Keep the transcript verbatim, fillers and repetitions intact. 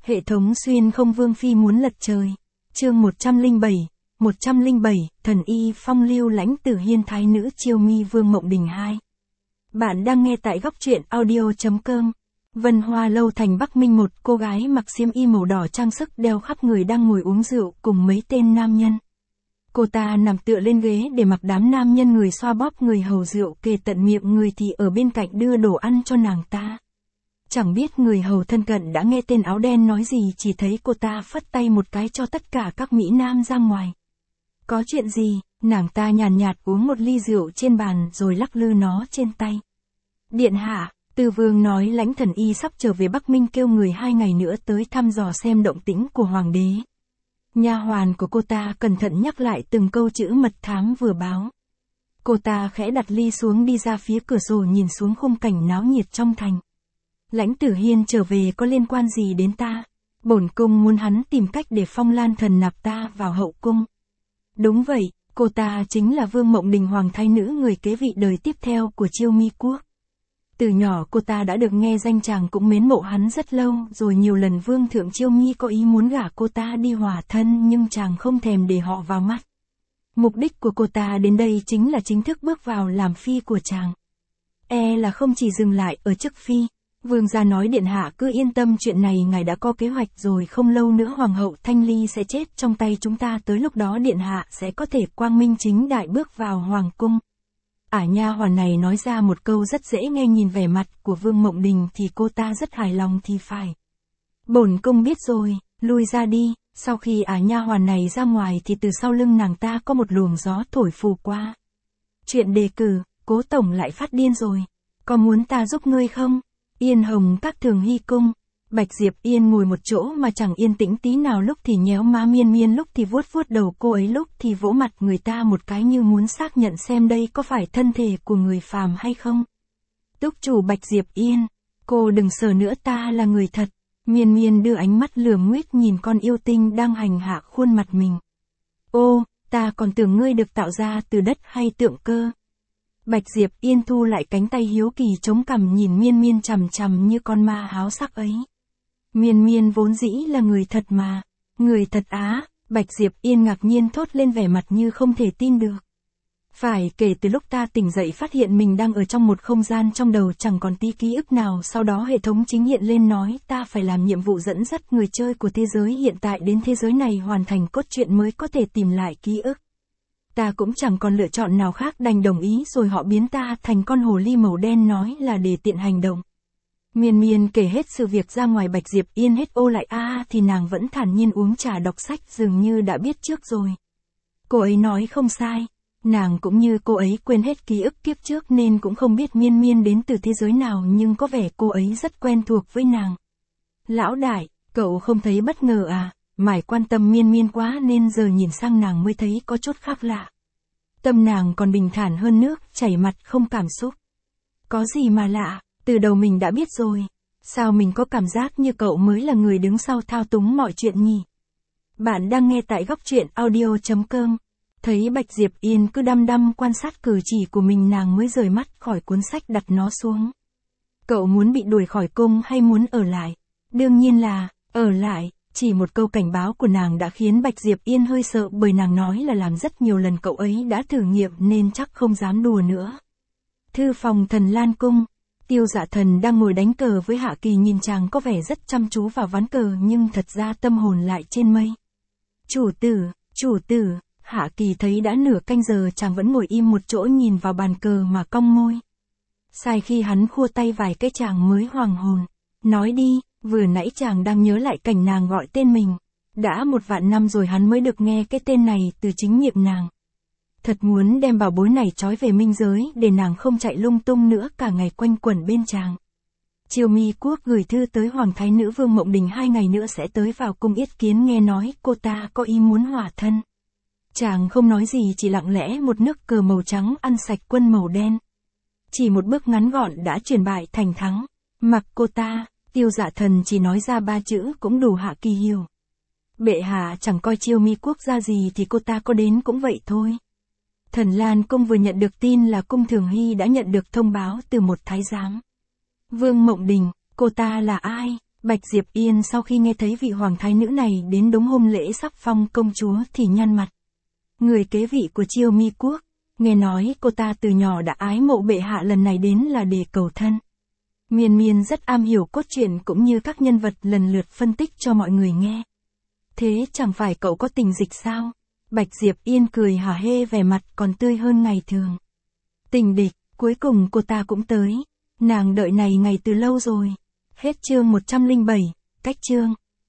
Hệ thống xuyên không vương phi muốn lật trời. Chương một trăm lẻ bảy, một trăm lẻ bảy, thần y phong lưu lãnh tử hiên thái nữ chiêu mi vương mộng đình hai. Bạn đang nghe tại góc truyện audio.com. Vân Hoa lâu thành Bắc Minh, một cô gái mặc xiêm y màu đỏ trang sức đeo khắp người đang ngồi uống rượu cùng mấy tên nam nhân. Cô ta nằm tựa lên ghế để mặc đám nam nhân người xoa bóp người hầu rượu kề tận miệng người thì ở bên cạnh đưa đồ ăn cho nàng ta. Chẳng biết người hầu thân cận đã nghe tên áo đen nói gì, chỉ thấy cô ta phất tay một cái cho tất cả các mỹ nam ra ngoài. Có chuyện gì? Nàng ta nhàn nhạt, nhạt uống một ly rượu trên bàn rồi lắc lư nó trên tay. Điện hạ, Tư Vương nói lãnh thần y sắp trở về Bắc Minh, kêu người hai ngày nữa tới thăm dò xem động tĩnh của hoàng đế. Nha hoàn của cô ta cẩn thận nhắc lại từng câu chữ mật thám vừa báo. Cô ta khẽ đặt ly xuống, đi ra phía cửa sổ nhìn xuống khung cảnh náo nhiệt trong thành. Lãnh Tử Hiên trở về có liên quan gì đến ta? Bổn cung muốn hắn tìm cách để Phong Lan thần nạp ta vào hậu cung. Đúng vậy, cô ta chính là Vương Mộng Đình, hoàng thái nữ người kế vị đời tiếp theo của Chiêu Mi quốc. Từ nhỏ cô ta đã được nghe danh, chàng cũng mến mộ hắn rất lâu rồi, nhiều lần Vương thượng Chiêu Mi có ý muốn gả cô ta đi hòa thân nhưng chàng không thèm để họ vào mắt. Mục đích của cô ta đến đây chính là chính thức bước vào làm phi của chàng. E là không chỉ dừng lại ở chức phi. Vương gia nói điện hạ cứ yên tâm, chuyện này ngài đã có kế hoạch rồi, không lâu nữa hoàng hậu Thanh Ly sẽ chết trong tay chúng ta, tới lúc đó điện hạ sẽ có thể quang minh chính đại bước vào hoàng cung. Ả nha hoàn này nói ra một câu rất dễ nghe, nhìn vẻ mặt của Vương Mộng Đình thì cô ta rất hài lòng thì phải. Bổn cung biết rồi, lui ra đi. Sau khi ả nha hoàn này ra ngoài thì từ sau lưng nàng ta có một luồng gió thổi phù qua. Chuyện đề cử, Cố tổng lại phát điên rồi. Có muốn ta giúp ngươi không? Yên Hồng các Thường Hy cung. Bạch Diệp Yên ngồi một chỗ mà chẳng yên tĩnh tí nào, lúc thì nhéo má Miên Miên, lúc thì vuốt vuốt đầu cô ấy, lúc thì vỗ mặt người ta một cái như muốn xác nhận xem đây có phải thân thể của người phàm hay không. Túc chủ Bạch Diệp Yên, cô đừng sờ nữa, ta là người thật. Miên Miên đưa ánh mắt lườm nguyết nhìn con yêu tinh đang hành hạ khuôn mặt mình. Ô, ta còn tưởng ngươi được tạo ra từ đất hay tượng cơ. Bạch Diệp Yên thu lại cánh tay hiếu kỳ chống cằm nhìn Miên Miên chằm chằm như con ma háo sắc ấy. Miên Miên vốn dĩ là người thật mà. Người thật á? Bạch Diệp Yên ngạc nhiên thốt lên, vẻ mặt như không thể tin được. Phải, kể từ lúc ta tỉnh dậy phát hiện mình đang ở trong một không gian, trong đầu chẳng còn tí ký ức nào, sau đó hệ thống chính hiện lên nói ta phải làm nhiệm vụ dẫn dắt người chơi của thế giới hiện tại đến thế giới này, hoàn thành cốt truyện mới có thể tìm lại ký ức. Ta cũng chẳng còn lựa chọn nào khác, đành đồng ý rồi họ biến ta thành con hồ ly màu đen, nói là để tiện hành động. Miên Miên kể hết sự việc ra ngoài, Bạch Diệp Yên hết ô lại a à, thì nàng vẫn thản nhiên uống trà đọc sách, dường như đã biết trước rồi. Cô ấy nói không sai, nàng cũng như cô ấy quên hết ký ức kiếp trước nên cũng không biết Miên Miên đến từ thế giới nào, nhưng có vẻ cô ấy rất quen thuộc với nàng. Lão đại, cậu không thấy bất ngờ à? Mải quan tâm Miên Miên quá nên giờ nhìn sang nàng mới thấy có chút khác lạ. Tâm nàng còn bình thản hơn nước chảy mặt, không cảm xúc. Có gì mà lạ, từ đầu mình đã biết rồi. Sao mình có cảm giác như cậu mới là người đứng sau thao túng mọi chuyện nhỉ? Bạn đang nghe tại góc truyện audio.com. Thấy Bạch Diệp Yên cứ đăm đăm quan sát cử chỉ của mình, nàng mới rời mắt khỏi cuốn sách, đặt nó xuống. Cậu muốn bị đuổi khỏi cung hay muốn ở lại? Đương nhiên là ở lại. Chỉ một câu cảnh báo của nàng đã khiến Bạch Diệp Yên hơi sợ, bởi nàng nói là làm rất nhiều lần cậu ấy đã thử nghiệm nên chắc không dám đùa nữa. Thư phòng Thần Lan cung. Tiêu Dạ Thần đang ngồi đánh cờ với Hạ Kỳ, nhìn chàng có vẻ rất chăm chú vào ván cờ nhưng thật ra tâm hồn lại trên mây. Chủ tử, chủ tử. Hạ Kỳ thấy đã nửa canh giờ chàng vẫn ngồi im một chỗ nhìn vào bàn cờ mà cong môi. Sai khi hắn khua tay vài cái chàng mới hoàng hồn. Nói đi. Vừa nãy chàng đang nhớ lại cảnh nàng gọi tên mình. Đã một vạn năm rồi hắn mới được nghe cái tên này từ chính miệng nàng. Thật muốn đem bảo bối này trói về minh giới để nàng không chạy lung tung nữa, cả ngày quanh quẩn bên chàng. Chiêu Mi quốc gửi thư tới hoàng thái nữ Vương Mộng Đình, hai ngày nữa sẽ tới vào cung yết kiến, nghe nói cô ta có ý muốn hòa thân. Chàng không nói gì, chỉ lặng lẽ một nước cờ màu trắng ăn sạch quân màu đen. Chỉ một bước ngắn gọn đã chuyển bại thành thắng. Mặc cô ta. Tiêu Dạ Thần chỉ nói ra ba chữ cũng đủ Hạ Kỳ hiểu. Bệ hạ chẳng coi Chiêu Mi quốc ra gì thì cô ta có đến cũng vậy thôi. Thần Lan cung vừa nhận được tin là cung Thường Hy đã nhận được thông báo từ một thái giám. Vương Mộng Đình, cô ta là ai? Bạch Diệp Yên sau khi nghe thấy vị hoàng thái nữ này đến đúng hôm lễ sắp phong công chúa thì nhăn mặt. Người kế vị của Chiêu Mi quốc, nghe nói cô ta từ nhỏ đã ái mộ bệ hạ, lần này đến là để cầu thân. Miên Miên rất am hiểu cốt truyện cũng như các nhân vật lần lượt phân tích cho mọi người nghe. Thế chẳng phải cậu có tình dịch sao? Bạch Diệp Yên cười hả hê, vẻ mặt còn tươi hơn ngày thường. Tình địch, cuối cùng cô ta cũng tới. Nàng đợi này ngày từ lâu rồi. Hết chương một trăm lẻ bảy, cách chương.